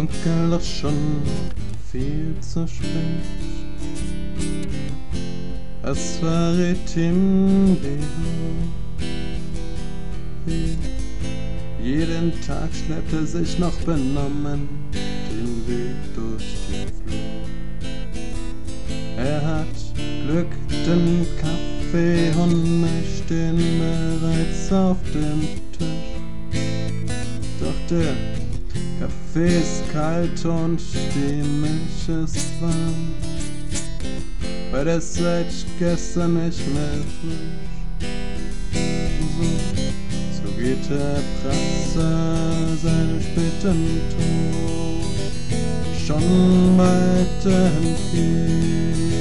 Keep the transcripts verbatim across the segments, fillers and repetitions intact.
dunkel, doch schon viel zu spät. Es verrät ihm die Hoffnung. Jeden Tag schleppt er sich noch benommen den Weg durch den Flur. Er hat Glück, den Kaffee und Milch stehen bereits auf dem Tisch. Doch der Kaffee ist kalt und die Milch ist warm, weil es seit gestern nicht mehr frisch. So, so geht der Prasser seinem späten Tod schon bald entgegen.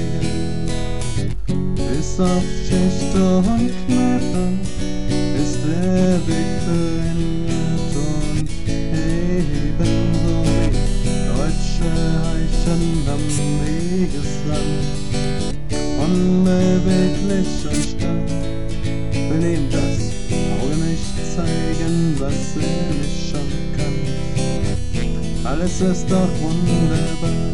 Bis auf Schicht und Kneipe ist der Weg behindert und ebenso wie deutsche Eichen am Wegesrand. Unbeweglich und stark will ihm das Auge nicht zeigen, was er nicht schon kann. Alles ist doch wunderbar.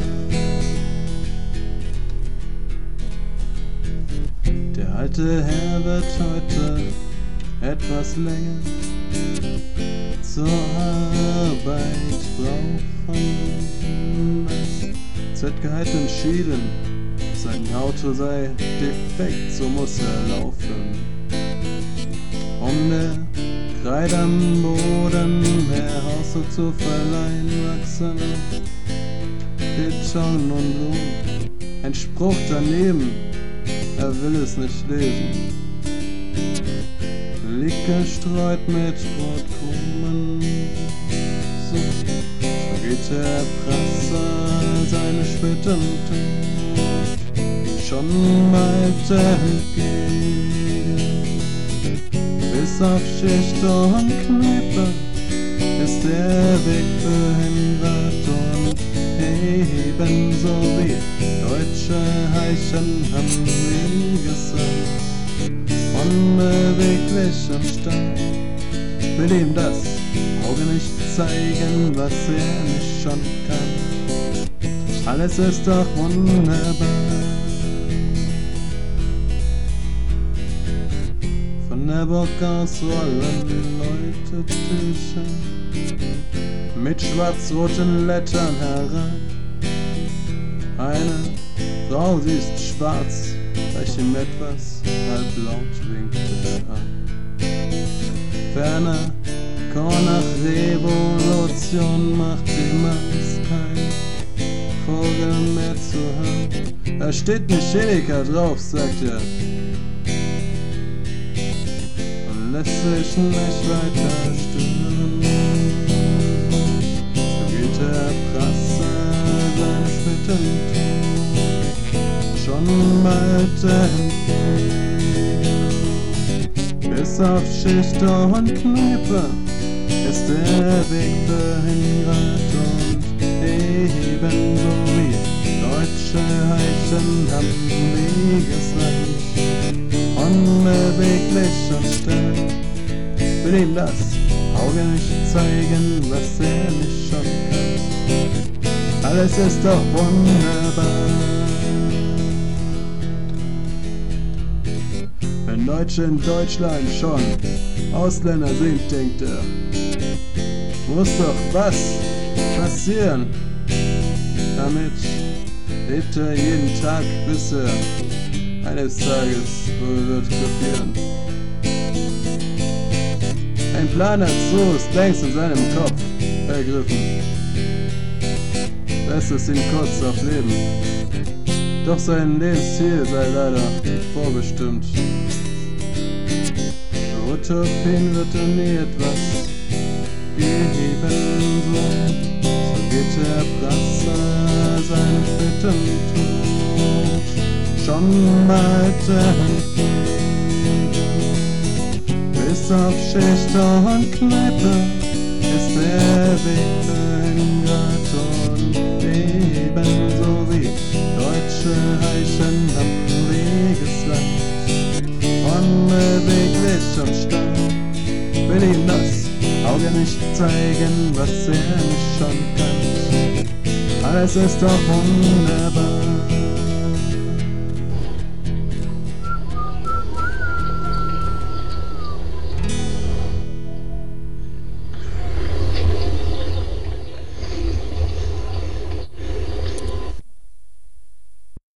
Der alte Herr wird heute etwas länger zur Arbeit brauchen. Es wird gehalt entschieden, sein Auto sei defekt, so muss er laufen. Um der Kreide am Boden mehr Ausdruck zu verleihen, wachsen Beton und Blumen. Ein Spruch daneben, er will es nicht lesen. Liegt gestreut mit Brotkrumen. So, so geht der Prasser seine späten Tod schon bald entgegen. Bis auf Schicht und Kneipe ist der Weg behindert und ebenso wie deutsche Eichen am Wegesrand. Unbeweglich und stark will ihm das Auge nicht zeigen, was er nicht schon kann. Alles ist doch wunderbar. Von der Burg aus rollen Leute Tücher mit schwarz-roten Lettern herab. Eine Frau, sie ist schwarz, gleich ihm etwas halblaut winkte er ab. Ferner Chor nach Revolution macht ihm Angst, kein Vogel mehr zu hören. Da steht ein Chemiker drauf, sagt er, und lässt sich nicht weiter stören. So geht der Prasser seine späten Tod schon bald entgegen. Bis auf Schicht und Kneipe ist der Weg behindert und ebenso wie deutsche Eichen am Wegesrand. Unbeweglich und stark will ihm das Auge nicht zeigen, was er nicht schon kann. Alles ist doch wunderbar. Wenn Deutsche in Deutschland schon Ausländer sind, denkt er, muss doch was passieren. Damit lebt er jeden Tag, bis er eines Tages wohl wird kopieren. Ein Plan dazu ist längst in seinem Kopf ergriffen. Lässt es ihn kurz auf Leben. Doch sein Lebensziel sei leider vorbestimmt. Für Utopien wird er nie etwas geben. So, so geht der Prasser seinen späten Tod schon bald entgegen. Bis auf Schicht und Kneipe ist der Weg behindert und ebenso wie deutsche Eichen am Wegesrand. Unbeweglich und stark will ihm das Auge nicht zeigen, was er nicht schon kann. alles ist doch wunderbar.